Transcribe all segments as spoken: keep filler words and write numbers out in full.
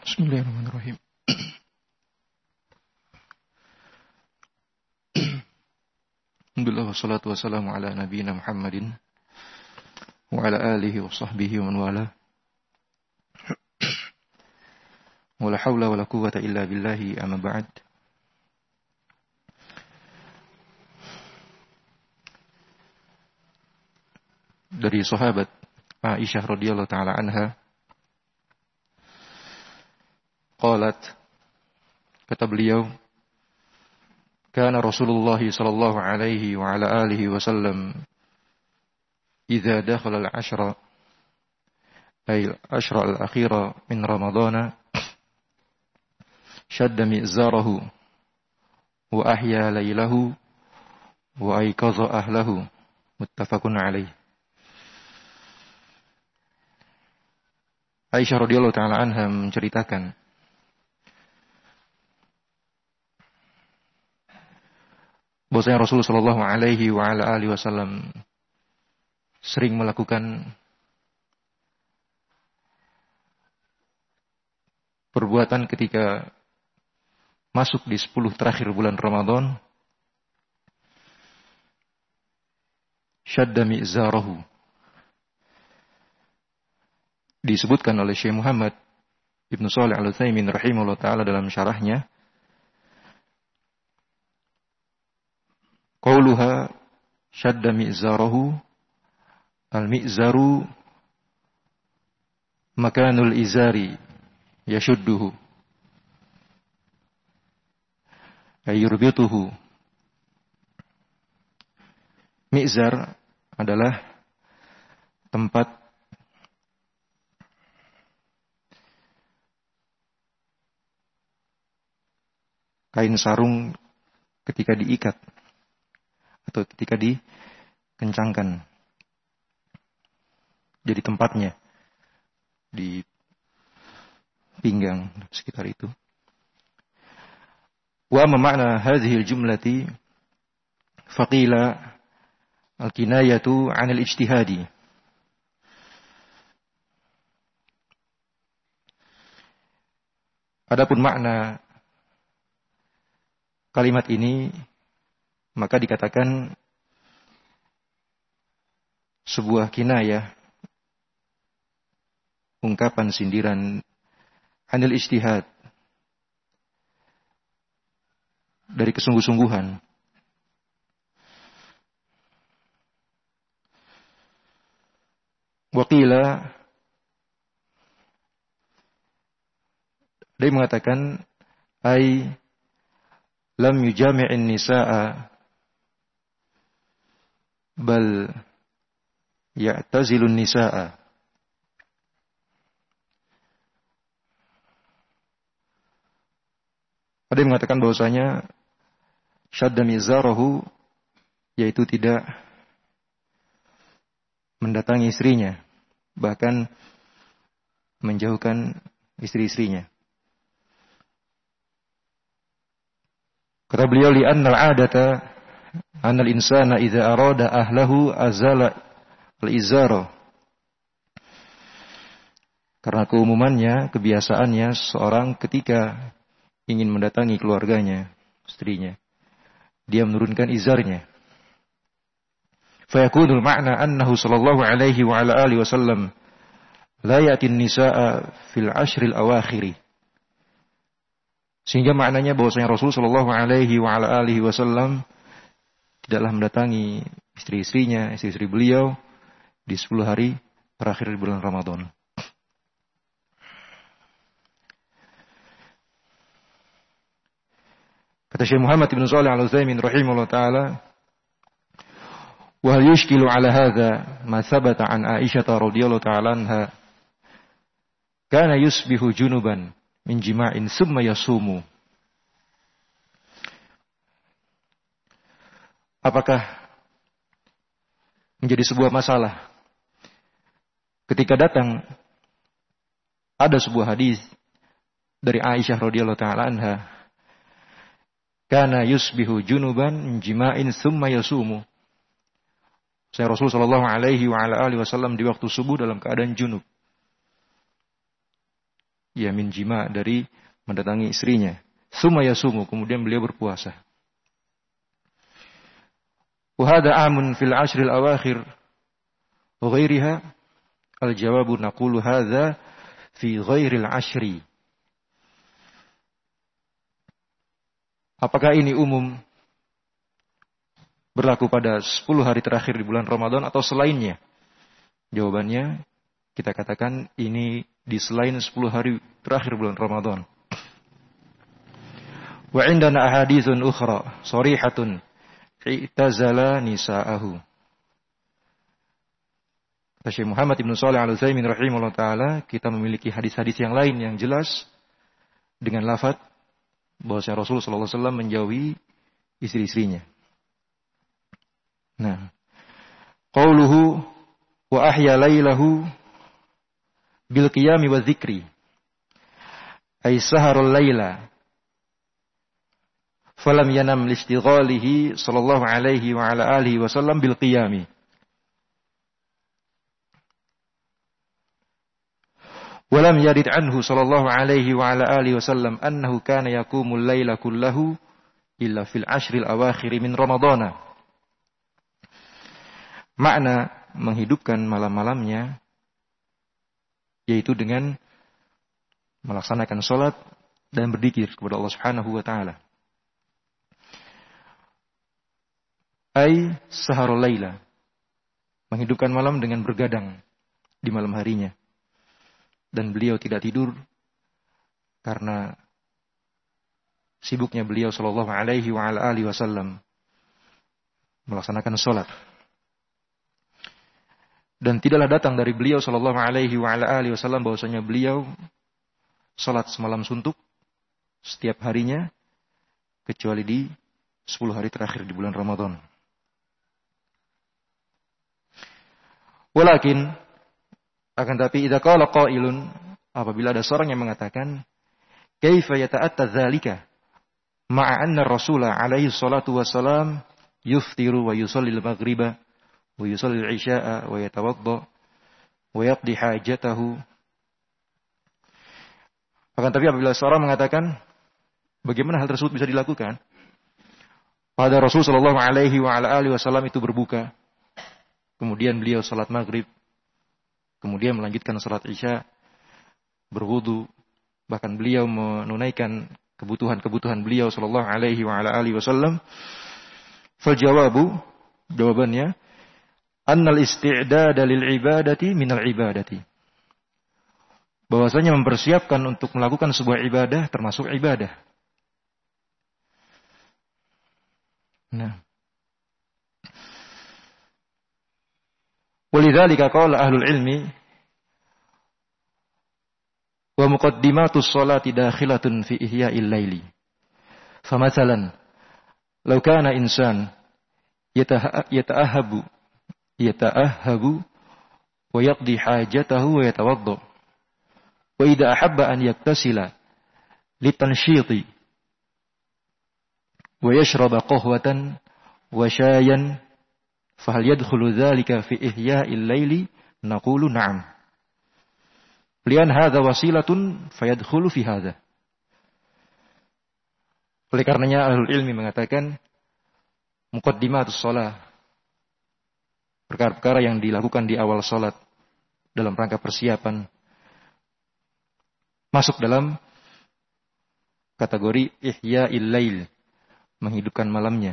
Bismillahirrahmanirrahim. Alhamdulillah wassalatu wassalamu ala nabiyina Muhammadin wa ala alihi wa sahbihi wa man wala. Wa la hawla wa la quwwata illa billahi amma ba'd. Dari sahabat Aisyah radhiyallahu taala anha, qalat, kata beliau, kana Rasulullah sallallahu alaihi wa ala alihi wasallam idza dakhala al-ashra ay al-ashra al-akhira min Ramadhan shadda mi'zarahu wa ahya laylahu wa ayqadha ahlahu, muttafaqun alaih. Aisyah radhiyallahu taala anha menceritakan bahwasanya Rasulullah sallallahu alaihi wa ala alihi wasallam sering melakukan perbuatan ketika masuk di sepuluh terakhir bulan Ramadan. Shadda mi'zarahu, disebutkan oleh Syekh Muhammad Ibn Shalih Al-Utsaimin rahimahullah ta'ala dalam syarahnya, qauluha shadda mi'zarahu, al-mi'zaru makanul izari yashudduhu ay yurbituhu. Mi'zar adalah tempat kain sarung ketika diikat atau ketika dikencangkan. Jadi tempatnya di pinggang sekitar itu. Wa makna hadhihi al-jumlati faqila al-kinayatu 'an al-ijtihadi. Adapun makna kalimat ini maka dikatakan sebuah kinayah, ungkapan sindiran, anil ijtihad, dari kesungguh-sungguhan. Waqila, dia mengatakan ay lam yujami'in nisa'a bal ya'tazilun nisa'a. Ada yang mengatakan bahwasanya syadda mizarahu yaitu tidak mendatangi istrinya, bahkan menjauhkan istri-istrinya. Kata beliau, li'anna al-'adata anna al-insana idza arada ahlahu azala al-izara. Karena keumumannya, kebiasaannya seorang ketika ingin mendatangi keluarganya, istrinya, dia menurunkan izarnya. Fa yakunul ma'na annahu sallallahu alaihi wa ala alihi wasallam la ya'ti an-nisaa fil ashril awakhiri. Sehingga maknanya bahwasanya Rasul sallallahu alaihi wa ala alihi wasallam tidaklah mendatangi istri-istrinya, istri-istri beliau di sepuluh hari terakhir di bulan Ramadan. Kata Syekh Muhammad Ibn Shalih Al-Utsaimin rahimahullah ta'ala, wa hal yushkilu ala hadha ma thabata an Aisyah radhiyallahu ta'ala anha kana yusbihu junuban min jima'in summa yasumu. Apakah menjadi sebuah masalah ketika datang ada sebuah hadis dari Aisyah radhiyallahu ta'ala anha, kana yusbihu junuban min jima'in summa yasumu. Saya Rasul sallallahu alaihi wa ala alihi wasallam di waktu subuh dalam keadaan junub. ya min jima, dari mendatangi istrinya. Summa yasumu, kemudian beliau berpuasa. Wa hadha amun fil ashril awakhir wa ghairiha. Al-jawabu naqulu hadha fi ghairil ashri. Apakah ini umum berlaku pada sepuluh hari terakhir di bulan Ramadan atau selainnya? Jawabannya, kita katakan ini di selain sepuluh hari terakhir bulan Ramadan. Wa indana ahaditsun ukhra sharihatun i'tazala nisa'ahu. Kata Syekh Muhammad Ibn Shalih Al-Utsaimin rahimahullah ta'ala, kita memiliki hadis-hadis yang lain yang jelas dengan lafaz bahwa Rasul sallallahu alaihi wasallam menjauhi istri-istrinya. Nah, qauluhu wa ahya lailahu bil qiyami wa dzikri, ay saharul laila falam yanam listighalihi sallallahu alaihi wa ala alihi wasallam bil qiyami. Walam yarid anhu sallallahu alaihi wa ala alihi wasallam annahu kana yaqumul laila kullahu illa fil ashril awakhir min ramadhana. Makna menghidupkan malam-malamnya yaitu dengan melaksanakan salat dan berzikir kepada Allah Subhanahu wa taala. Ai saharul laila, menghidupkan malam dengan bergadang di malam harinya. Dan beliau tidak tidur karena sibuknya beliau sallallahu alaihi wa ala alihi wasallam melaksanakan salat. Dan tidaklah datang dari beliau sallallahu alaihi wa ala alihi wasallam bahwasanya beliau salat semalam suntuk setiap harinya kecuali di sepuluh hari terakhir di bulan Ramadan. Walakin, akan tapi idza qala qailun, apabila ada seorang yang mengatakan kaifa yata'atta dzalika ma'a anna Rasulullah alaihi salatu wassalam yuftiru wa yusalli al-maghriba wa yusalli al-isya'a wa yatawadda wa yaqdi hajatahu. Akan tapi apabila seorang mengatakan bagaimana hal tersebut bisa dilakukan? Pada Rasul sallallahu alaihi wa ala alihi wasallam itu berbuka, kemudian beliau salat maghrib, kemudian melanjutkan salat isya, berwudu, bahkan beliau menunaikan kebutuhan-kebutuhan beliau sallallahu alaihi wa ala alihi wasallam. Fal jawabu, jawabannya, annal isti'dada lil ibadati minal ibadati. Bahwasanya mempersiapkan untuk melakukan sebuah ibadah termasuk ibadah. Nah, walidzalika qala ahlul ilmi wa muqaddimatus sholati dakhilatun fi ihya'il laili. Famathalan law kana insan yata'ahhabu yata'ahhabu wa yaqdi hajatahu wa yatawadda wa idza ahabba an yaktasila litanshiti wa yashraba qahwatan wa shayan fahal yadkhulu dzalika fi ihya'il laili? Naqulu na'am. Lian hadza wasilatun fayadkhulu fi hadza. Oleh karenanya ahlul ilmi mengatakan muqaddimatus shalah, perkara-perkara yang dilakukan di awal salat dalam rangka persiapan, masuk dalam kategori ihya'il lail, menghidupkan malamnya.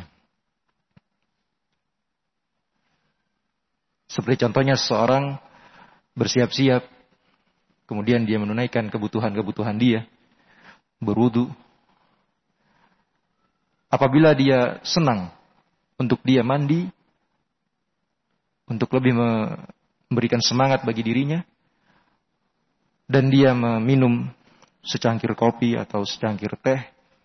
Seperti contohnya seseorang bersiap-siap, kemudian dia menunaikan kebutuhan-kebutuhan dia, berwudu. Apabila dia senang untuk dia mandi, untuk lebih memberikan semangat bagi dirinya, dan dia meminum secangkir kopi atau secangkir teh,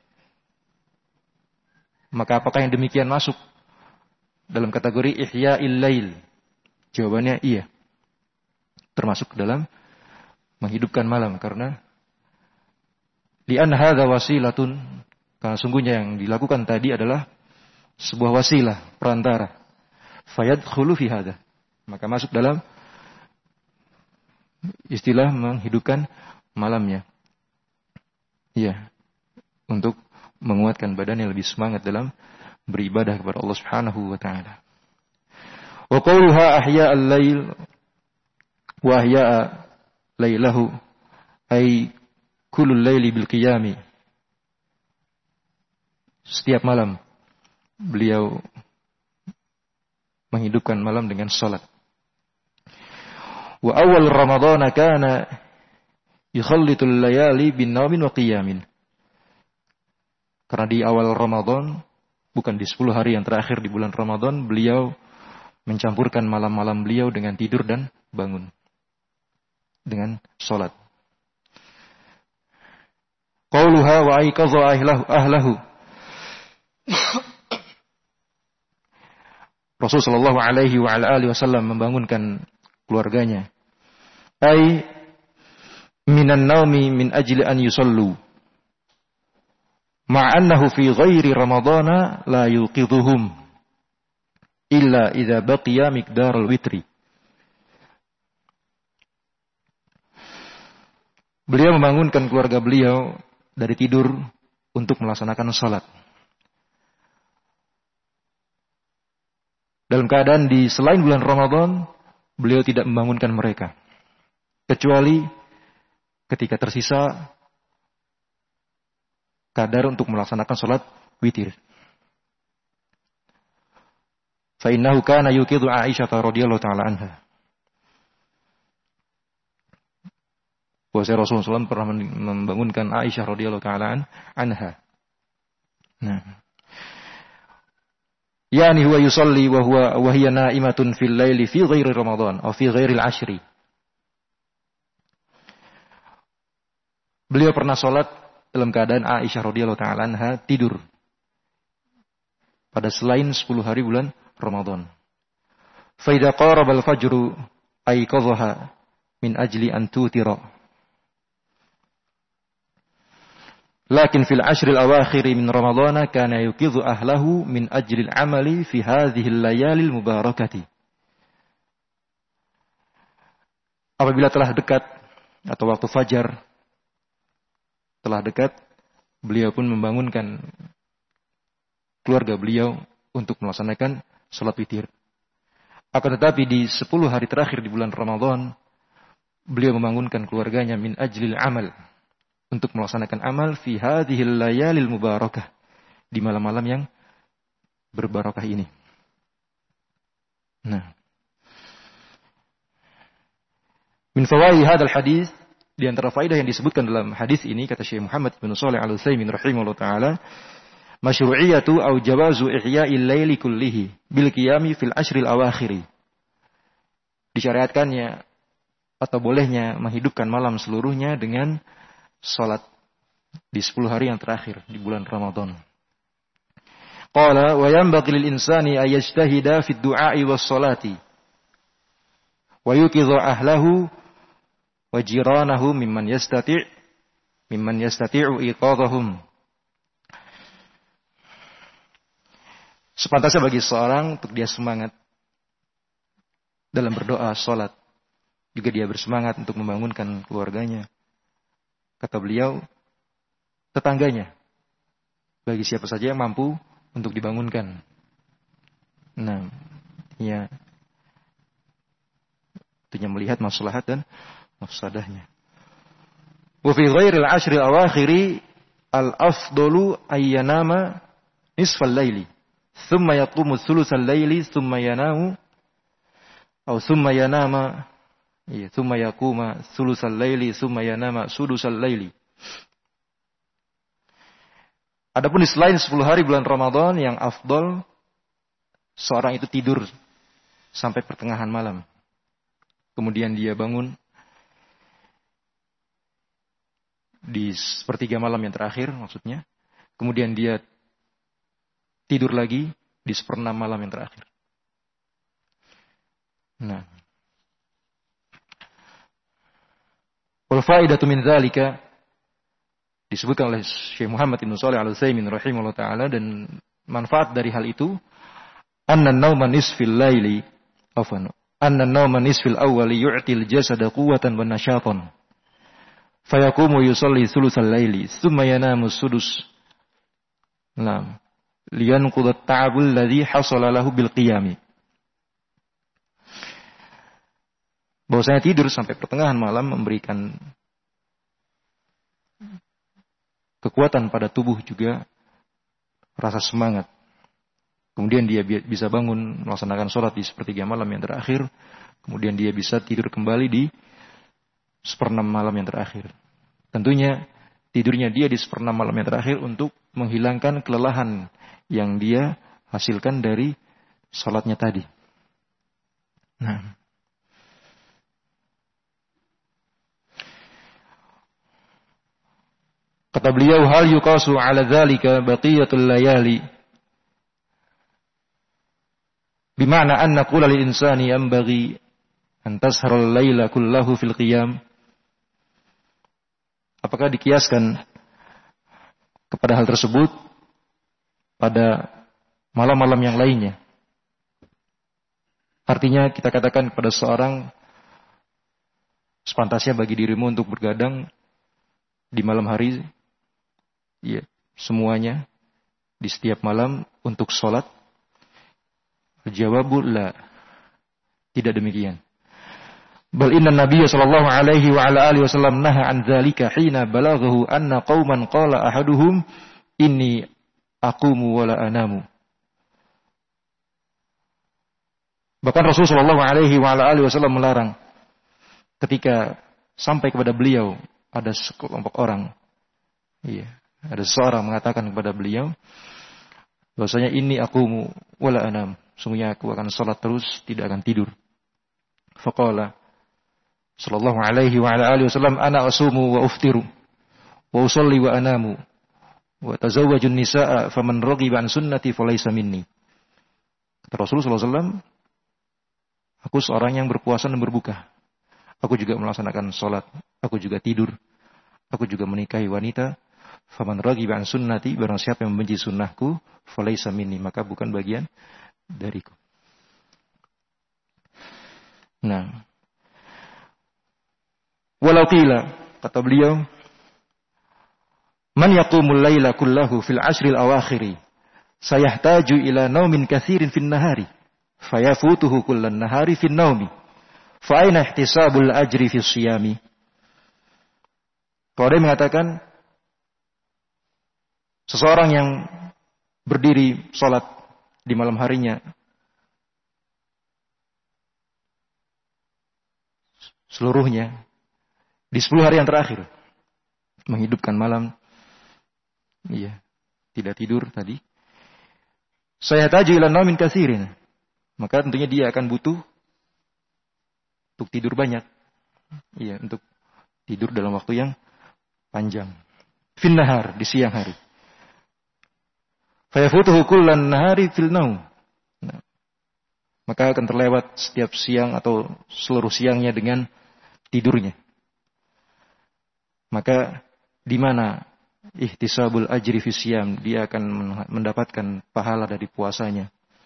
maka apakah yang demikian masuk dalam kategori ihya'il lail? Jawabannya iya. Termasuk ke dalam menghidupkan malam, karena li'an hadza wasilatun, karena sungguhnya yang dilakukan tadi adalah sebuah wasilah, perantara. Fayadkhulu fi hadza, maka masuk dalam istilah menghidupkan malamnya. ya, untuk menguatkan badannya lebih semangat dalam beribadah kepada Allah Subhanahu wa taala. Wa qawluha ahya al-lail wa ahya lailahu ay kullu al-laili bil qiyami. Setiap malam beliau menghidupkan malam dengan salat. Wa awal Ramadan kana yukhallitul layali bin nawmin wa qiyamin. Karena di awal Ramadan, bukan di sepuluh hari yang terakhir di bulan Ramadan, beliau mencampurkan malam-malam beliau dengan tidur dan bangun. Dengan salat. Qauluha wa ayqadha ahlahu ahlahu. Rasulullah sallallahu alaihi wa ala alihi wasallam membangunkan keluarganya. Ai minan naumi min ajli an yusallu. Ma'annahu fi ghairi ramadana la yuqidhuhum illa idza baqiya miqdar al-witri. Beliau membangunkan keluarga beliau dari tidur untuk melaksanakan salat. Dalam keadaan di selain bulan Ramadan, beliau tidak membangunkan mereka. Kecuali ketika tersisa kadar untuk melaksanakan salat witir. Fa innahu kana yuqidhu Aisyah radhiyallahu taala anha. Bahwa Rasulullah shallallahu alaihi wasallam pernah membangunkan Aisyah radhiyallahu taala anha. Nah. Yani huwa yusalli wa huwa wa hiya na'imatun fil laili fi ghairi Ramadan atau fi ghairi al-ashri. Beliau pernah salat dalam keadaan Aisyah radhiyallahu taala anha tidur pada selain sepuluh hari bulan Ramadan. Fa idza qaraba al-fajru ayqadhaha min ajli an tutira. Lakin fil ashril awakhir min Ramadhan kana yuqidhu ahlahu min ajli al-amali fi hadhihi al-layali al-mubarakati. Apabila telah dekat atau waktu fajar telah dekat, beliau pun membangunkan keluarga beliau untuk melaksanakan salat witir. Akan tetapi di sepuluh hari terakhir di bulan Ramadan, beliau membangunkan keluarganya min ajlil amal, untuk melaksanakan amal fi hadhil layalil mubarakah, di malam-malam yang berbarakah ini. Nah, min fawaid hadzal hadis, di antara faedah yang disebutkan dalam hadis ini, kata Syekh Muhammad bin Shalih Al-Utsaimin rahimahullah taala, masyru'iyatu aw jawazu ihya'il laili kullihi bil qiyami fil ashril awakhiri. Disyariatkannya atau bolehnya menghidupkan malam seluruhnya dengan salat di sepuluh hari yang terakhir di bulan Ramadan. Qala wa yanbaghi lil insani ay yajtahida fi ad-du'a'i was salati wa yuqidha ahlahu wa jiranahu mimman yastati' mimman yastati'u iqadhahum. Sepantasnya bagi seorang untuk dia semangat dalam berdoa, salat. Juga dia bersemangat untuk membangunkan keluarganya. Kata beliau, tetangganya. Bagi siapa saja yang mampu untuk dibangunkan. Nah, ya. Tentunya melihat maslahat dan mafsadahnya. Wa fi ghairil ashri awakhiri al-afdalu ayyanama nisfal laili. Thumma yaqumu thulutsal laili thumma yanamu atau thumma yanama ya thumma yaquma thulutsal laili thumma yanama sudusal laili. Adapun di selain sepuluh hari bulan Ramadan yang afdal, seorang itu tidur sampai pertengahan malam. Kemudian dia bangun di sepertiga malam yang terakhir maksudnya. Kemudian dia tidur lagi di seperenam malam yang terakhir. Nah. Wal faidatu min dzalika, disebutkan oleh Syekh Muhammad bin Shalih Al-Utsaimin rahimahullah taala, dan manfaat dari hal itu, anna an-nauma nisfil laili afwan anna an-nauma nisfil awwali yu'til jasada quwwatan wa nasyatan fayaqumu yusalli thulutsal laili, thumma yanamu sudus. Naam. Liyanqudha at-ta'abul ladzi hasala lahu bil qiyami. Bahwasanya tidur sampai pertengahan malam memberikan kekuatan pada tubuh, juga rasa semangat. Kemudian dia bisa bangun melaksanakan sholat di sepertiga malam yang terakhir. Kemudian dia bisa tidur kembali di seperenam malam yang terakhir. Tentunya tidurnya dia di seperenam malam yang terakhir untuk menghilangkan kelelahan yang dia hasilkan dari sholatnya tadi. Nah, kata beliau, hal yuqasu ala dzalika baqiyatul layali, bima'na an naqula lil insani yanbaghi an tashara al-laila kullahu fil qiyam. Apakah dikiaskan kepada hal tersebut pada malam-malam yang lainnya? Artinya kita katakan kepada seorang, sepantasnya bagi dirimu untuk bergadang di malam hari, ya, semuanya di setiap malam untuk sholat. Jawabu la, tidak demikian. Bal inna Nabiya sallallahu alaihi wa ala alihi wasallam naha an dzalika hina balaghahu anna qauman qala ahaduhum inni aqumu wa la anamu. Bahkan Rasulullah sallallahu alaihi wa ala alihi wasallam melarang ketika sampai kepada beliau ada sekelompok orang, iya, ada seorang mengatakan kepada beliau bahwasanya inni aqumu wa la anam, sungguhnya aku akan salat terus, tidak akan tidur. Faqala sallallahu alaihi wa ala alihi wasallam ana asumu wa uftiru wa usalli wa anamu wa tazawwajun nisaa faman raghiba an sunnati falaysa minni. Kata Rasulullah sallallahu alaihi wasallam, aku seorang yang berpuasa dan berbuka. Aku juga melaksanakan salat, aku juga tidur, aku juga menikahi wanita. Faman raghiba an sunnati, barang siapa yang membenci sunnahku, falaysa minni, maka bukan bagian dariku. Nah, walau qila, kata beliau, man yaqumul laila kullahu fil ashril awakhiri sayahtaju ila naumin katsirin fin nahari fayafutuhu kullan nahari fin naumi fa aina ihtisabul ajri fis siyami. Kalau dia mengatakan seseorang yang berdiri salat di malam harinya seluruhnya di sepuluh hari yang terakhir, menghidupkan malam, iya, tidak tidur tadi. Saya taju ila naumin katsirin, maka tentunya dia akan butuh untuk tidur banyak, iya, untuk tidur dalam waktu yang panjang. Fin nahar, di siang hari. Fayafutuhu kullan nahari fil naum. Nah, maka akan terlewat setiap siang atau seluruh siangnya dengan tidurnya. Maka di mana ihtisabul ajri fi siyam, dia akan mendapatkan pahala dari puasanya.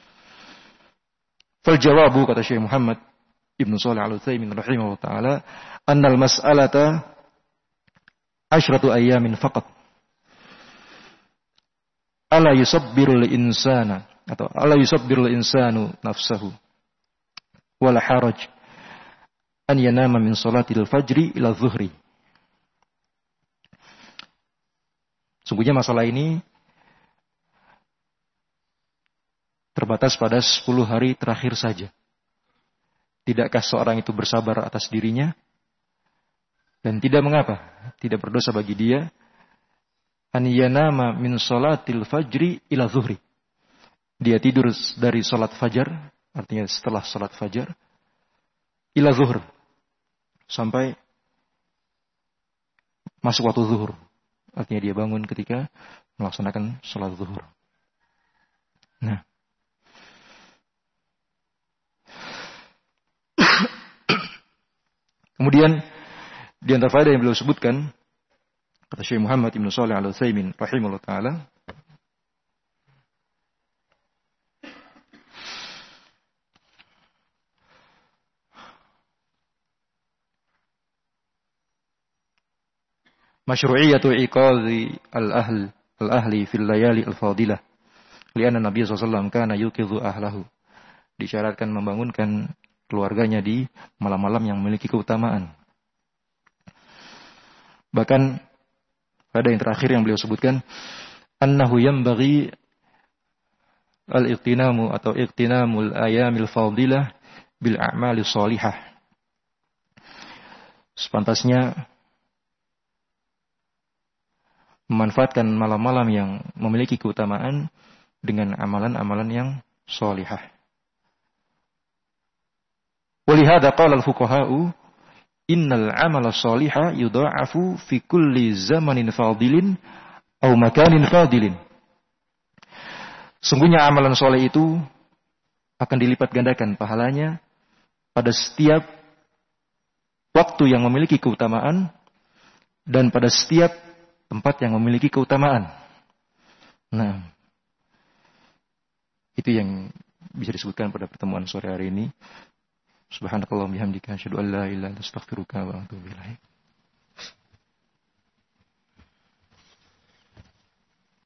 Fal jawabu, kata Syekh Muhammad Ibnu Shalih Al-Utsaimin rahimahullah taala, annal mas'alata asyratu ayyamin faqat. Ala yusabbirul insana atau ala yusabbirul insanu nafsahu wala haraj an yanama min salatil fajri ila zuhri. Sungguhnya masalah ini terbatas pada sepuluh hari terakhir saja. Tidakkah seorang itu bersabar atas dirinya? Dan tidak mengapa, tidak berdosa bagi dia an yanama min salatil fajri ila zuhri. Dia tidur dari salat fajar, artinya setelah salat fajar, ila zuhur, sampai masuk waktu zuhur. Artinya dia bangun ketika melaksanakan salat zuhur. Nah, kemudian di antara faedah yang beliau sebutkan, kata Syekh Muhammad Ibnu Shalih Al-Utsaimin rahimahullah taala, masyru'iyatu iqadhi al-ahl al-ahli fil layali al-fadilah. Lianna Nabi sallallahu alaihi wasallam kana yuqidhu ahlahu. Disyaratkan membangunkan keluarganya di malam-malam yang memiliki keutamaan. Bahkan pada yang terakhir yang beliau sebutkan, annahu yanbaghi al-iqtinamu atau iqtinamul ayamil fadilah bil a'mali shalihah. Sepantasnya memanfaatkan malam-malam yang memiliki keutamaan dengan amalan-amalan yang shalihah. Walihada qala al-fuqaha'u innal 'amala shaliha yudha'afu fi kulli zamanin fadilin aw makanin fadilin. Sungguhnya amalan soleh itu akan dilipat gandakan pahalanya pada setiap waktu yang memiliki keutamaan dan pada setiap tempat yang memiliki keutamaan. Nah, itu yang bisa disebutkan pada pertemuan sore hari ini. Subhanakallahumma bihamdika asyhadu an la ilaha illa anta astaghfiruka wa atubu ilaik.